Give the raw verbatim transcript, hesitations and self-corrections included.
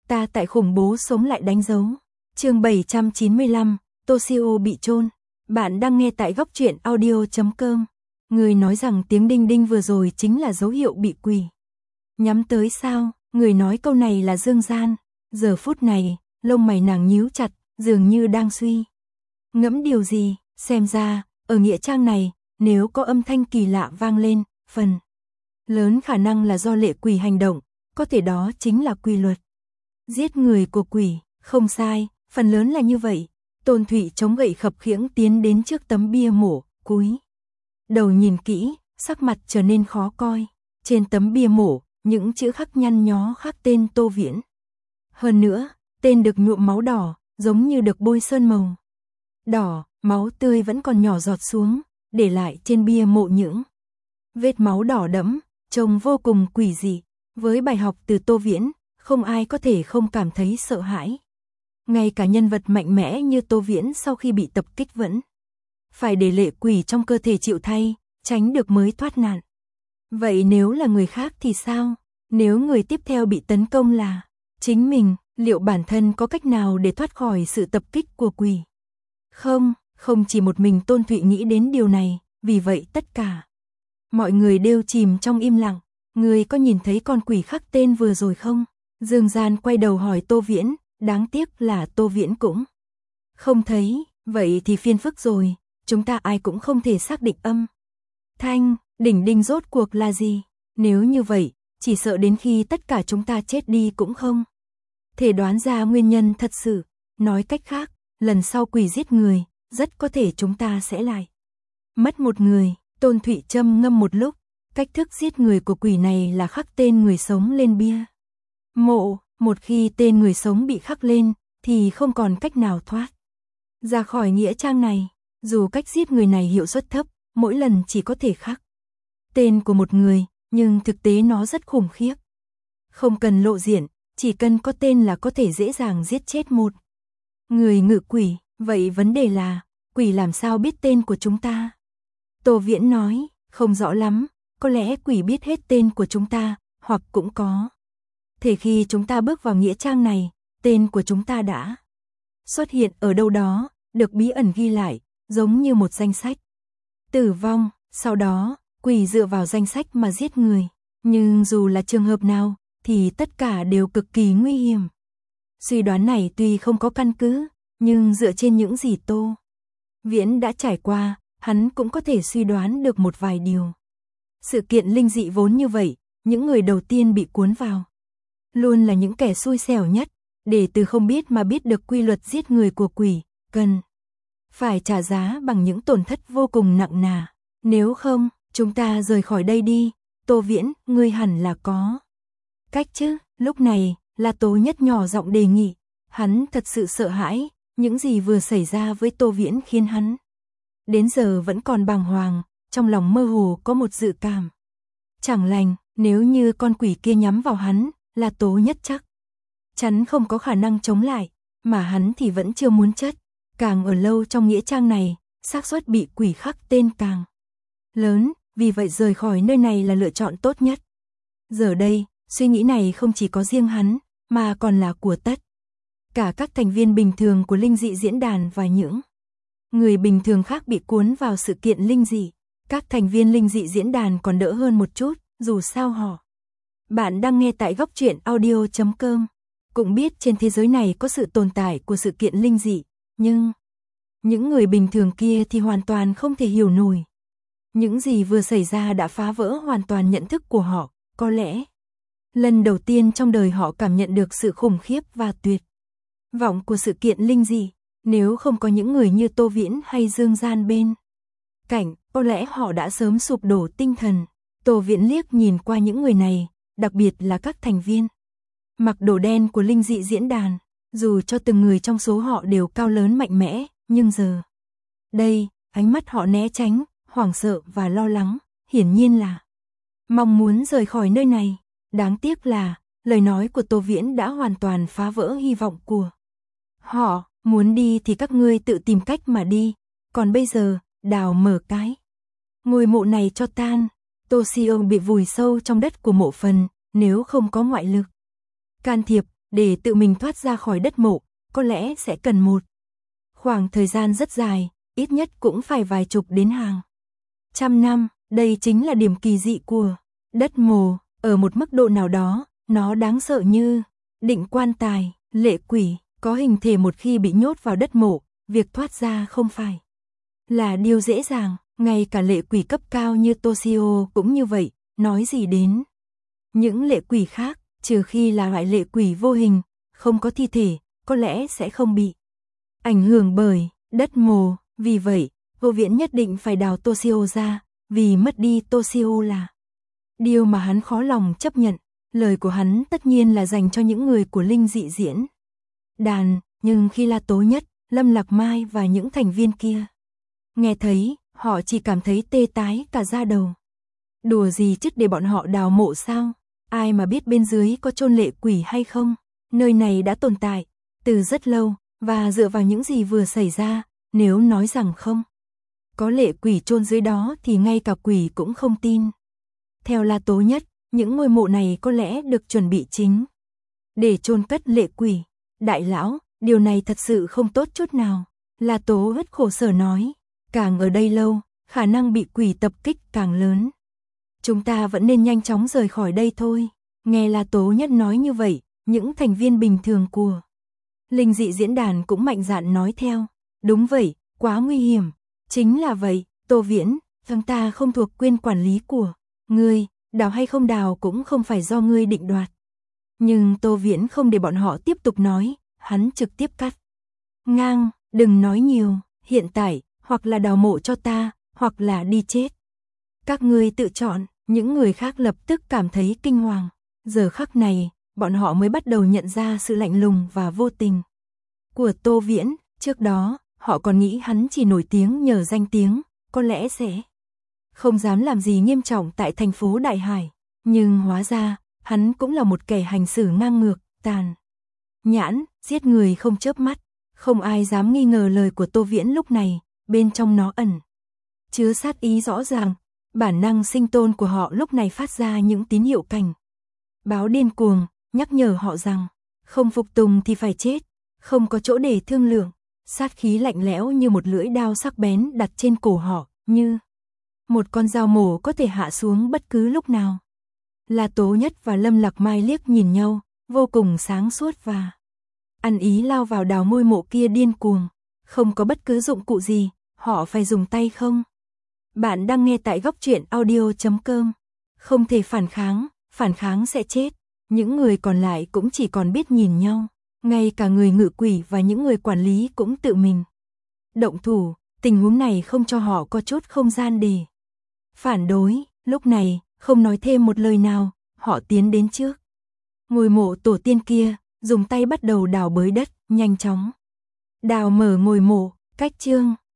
ta tại khủng bố sống lại đánh dấu. Chương bảy trăm chín mươi lăm, Toshio bị chôn. Bạn đang nghe tại góc truyện audio chấm com. Người nói rằng tiếng đinh đinh vừa rồi chính là dấu hiệu bị quỷ nhắm tới sao? Người nói câu này là Dương Gian. Giờ phút này, lông mày nàng nhíu chặt, dường như đang suy ngẫm điều gì. Xem ra, ở nghĩa trang này, nếu có âm thanh kỳ lạ vang lên, phần lớn khả năng là do lệ quỷ hành động, có thể đó chính là quy luật giết người của quỷ. Không sai, phần lớn là như vậy. Tôn Thụy chống gậy khập khiễng tiến đến trước tấm bia mộ, cúi đầu nhìn kỹ, sắc mặt trở nên khó coi. Trên tấm bia mộ, những chữ khắc nhăn nhó khắc tên Tô Viễn. Hơn nữa, tên được nhuộm máu đỏ, giống như được bôi sơn màu đỏ, máu tươi vẫn còn nhỏ giọt xuống, để lại trên bia mộ những vết máu đỏ đẫm, trông vô cùng quỷ dị. Với bài học từ Tô Viễn, không ai có thể không cảm thấy sợ hãi. Ngay cả nhân vật mạnh mẽ như Tô Viễn sau khi bị tập kích vẫn phải để lệ quỷ trong cơ thể chịu thay, tránh được mới thoát nạn. Vậy nếu là người khác thì sao? Nếu người tiếp theo bị tấn công là chính mình, liệu bản thân có cách nào để thoát khỏi sự tập kích của quỷ? Không, không chỉ một mình Tôn Thụy nghĩ đến điều này, vì vậy tất cả mọi người đều chìm trong im lặng. Người có nhìn thấy con quỷ khắc tên vừa rồi không? Dương Gian quay đầu hỏi Tô Viễn, đáng tiếc là Tô Viễn cũng không thấy. Vậy thì phiền phức rồi, chúng ta ai cũng không thể xác định âm thanh đỉnh đinh rốt cuộc là gì. Nếu như vậy, chỉ sợ đến khi tất cả chúng ta chết đi cũng không thể đoán ra nguyên nhân thật sự. Nói cách khác, lần sau quỷ giết người, rất có thể chúng ta sẽ lại mất một người. Tôn Thụy châm ngâm một lúc, cách thức giết người của quỷ này là khắc tên người sống lên bia mộ. Một khi tên người sống bị khắc lên, thì không còn cách nào thoát ra khỏi nghĩa trang này. Dù cách giết người này hiệu suất thấp, mỗi lần chỉ có thể khắc tên của một người, nhưng thực tế nó rất khủng khiếp. Không cần lộ diện, chỉ cần có tên là có thể dễ dàng giết chết một người ngự quỷ. Vậy vấn đề là, quỷ làm sao biết tên của chúng ta? Tô Viễn nói, không rõ lắm, có lẽ quỷ biết hết tên của chúng ta, hoặc cũng có thể khi chúng ta bước vào nghĩa trang này, tên của chúng ta đã xuất hiện ở đâu đó, được bí ẩn ghi lại, giống như một danh sách tử vong. Sau đó, quỷ dựa vào danh sách mà giết người. Nhưng dù là trường hợp nào, thì tất cả đều cực kỳ nguy hiểm. Suy đoán này tuy không có căn cứ, nhưng dựa trên những gì Tô Viễn đã trải qua, hắn cũng có thể suy đoán được một vài điều. Sự kiện linh dị vốn như vậy, những người đầu tiên bị cuốn vào luôn là những kẻ xui xẻo nhất. Để từ không biết mà biết được quy luật giết người của quỷ, cần phải trả giá bằng những tổn thất vô cùng nặng nà. Nếu không, chúng ta rời khỏi đây đi. Tô Viễn, ngươi hẳn là có cách chứ? Lúc này, La Tố Nhất nhỏ giọng đề nghị. Hắn thật sự sợ hãi, những gì vừa xảy ra với Tô Viễn khiến hắn đến giờ vẫn còn bàng hoàng, trong lòng mơ hồ có một dự cảm chẳng lành. Nếu như con quỷ kia nhắm vào hắn, La Tố Nhất chắc chắn không có khả năng chống lại, mà hắn thì vẫn chưa muốn chết. Càng ở lâu trong nghĩa trang này, xác suất bị quỷ khắc tên càng lớn, vì vậy rời khỏi nơi này là lựa chọn tốt nhất. Giờ đây, suy nghĩ này không chỉ có riêng hắn, mà còn là của tất cả các thành viên bình thường của linh dị diễn đàn và những người bình thường khác bị cuốn vào sự kiện linh dị. Các thành viên linh dị diễn đàn còn đỡ hơn một chút, dù sao họ. Bạn đang nghe tại góc truyện audio chấm com. Cũng biết trên thế giới này có sự tồn tại của sự kiện linh dị, nhưng những người bình thường kia thì hoàn toàn không thể hiểu nổi. Những gì vừa xảy ra đã phá vỡ hoàn toàn nhận thức của họ. Có lẽ lần đầu tiên trong đời họ cảm nhận được sự khủng khiếp và tuyệt vọng của sự kiện linh dị. Nếu không có những người như Tô Viễn hay Dương Gian bên cạnh, có lẽ họ đã sớm sụp đổ tinh thần. Tô Viễn liếc nhìn qua những người này, đặc biệt là các thành viên mặc đồ đen của linh dị diễn đàn. Dù cho từng người trong số họ đều cao lớn mạnh mẽ, nhưng giờ đây, ánh mắt họ né tránh, hoảng sợ và lo lắng, hiển nhiên là mong muốn rời khỏi nơi này. Đáng tiếc là, lời nói của Tô Viễn đã hoàn toàn phá vỡ hy vọng của họ. Muốn đi thì các ngươi tự tìm cách mà đi, còn bây giờ, đào mở cái ngôi mộ này cho tan. Toshio bị vùi sâu trong đất của mộ phần, nếu không có ngoại lực can thiệp, để tự mình thoát ra khỏi đất mộ, có lẽ sẽ cần một khoảng thời gian rất dài, ít nhất cũng phải vài chục đến hàng trăm năm. Đây chính là điểm kỳ dị của đất mộ, ở một mức độ nào đó, nó đáng sợ như định quan tài, lệ quỷ, có hình thể một khi bị nhốt vào đất mộ, việc thoát ra không phải là điều dễ dàng, ngay cả lệ quỷ cấp cao như Toshio cũng như vậy, nói gì đến những lệ quỷ khác, trừ khi là loại lệ quỷ vô hình, không có thi thể, có lẽ sẽ không bị ảnh hưởng bởi đất mộ. Vì vậy, Vô Viễn nhất định phải đào Toshio ra, vì mất đi Toshio là điều mà hắn khó lòng chấp nhận. Lời của hắn tất nhiên là dành cho những người của Linh Dị Diễn Đàn, nhưng khi La Tố Nhất, Lâm Lạc Mai và những thành viên kia nghe thấy, họ chỉ cảm thấy tê tái cả da đầu. Đùa gì chứ, để bọn họ đào mộ sao? Ai mà biết bên dưới có chôn lệ quỷ hay không? Nơi này đã tồn tại từ rất lâu, và dựa vào những gì vừa xảy ra, nếu nói rằng không có lệ quỷ chôn dưới đó thì ngay cả quỷ cũng không tin. Theo La Tố Nhất, những ngôi mộ này có lẽ được chuẩn bị chính để chôn cất lệ quỷ. Đại lão, điều này thật sự không tốt chút nào. La Tố rất khổ sở nói, càng ở đây lâu, khả năng bị quỷ tập kích càng lớn. Chúng ta vẫn nên nhanh chóng rời khỏi đây thôi. Nghe La Tố Nhất nói như vậy, những thành viên bình thường của Linh Dị Diễn Đàn cũng mạnh dạn nói theo. Đúng vậy, quá nguy hiểm. Chính là vậy, Tô Viễn, chúng ta không thuộc quyền quản lý của ngươi, đào hay không đào cũng không phải do ngươi định đoạt. Nhưng Tô Viễn không để bọn họ tiếp tục nói, hắn trực tiếp cắt ngang, đừng nói nhiều, hiện tại, hoặc là đào mộ cho ta, hoặc là đi chết. Các ngươi tự chọn. Những người khác lập tức cảm thấy kinh hoàng. Giờ khắc này, bọn họ mới bắt đầu nhận ra sự lạnh lùng và vô tình của Tô Viễn. Trước đó, họ còn nghĩ hắn chỉ nổi tiếng nhờ danh tiếng, có lẽ sẽ không dám làm gì nghiêm trọng tại thành phố Đại Hải. Nhưng hóa ra, hắn cũng là một kẻ hành xử ngang ngược, tàn nhãn, giết người không chớp mắt. Không ai dám nghi ngờ lời của Tô Viễn lúc này, bên trong nó ẩn chứa sát ý rõ ràng. Bản năng sinh tồn của họ lúc này phát ra những tín hiệu cảnh báo điên cuồng, nhắc nhở họ rằng không phục tùng thì phải chết, không có chỗ để thương lượng. Sát khí lạnh lẽo như một lưỡi đao sắc bén đặt trên cổ họ, như một con dao mổ có thể hạ xuống bất cứ lúc nào. La Tố Nhất và Lâm Lạc Mai liếc nhìn nhau, vô cùng sáng suốt và ăn ý lao vào đào ngôi mộ kia điên cuồng. Không có bất cứ dụng cụ gì, họ phải dùng tay không. Bạn đang nghe tại góc truyện audio chấm com. Không thể phản kháng, phản kháng sẽ chết. Những người còn lại cũng chỉ còn biết nhìn nhau. Ngay cả người ngự quỷ và những người quản lý cũng tự mình động thủ. Tình huống này không cho họ có chút không gian để phản đối. Lúc này, không nói thêm một lời nào, họ tiến đến trước ngôi mộ tổ tiên kia, dùng tay bắt đầu đào bới đất, nhanh chóng đào mở ngôi mộ. Cách chương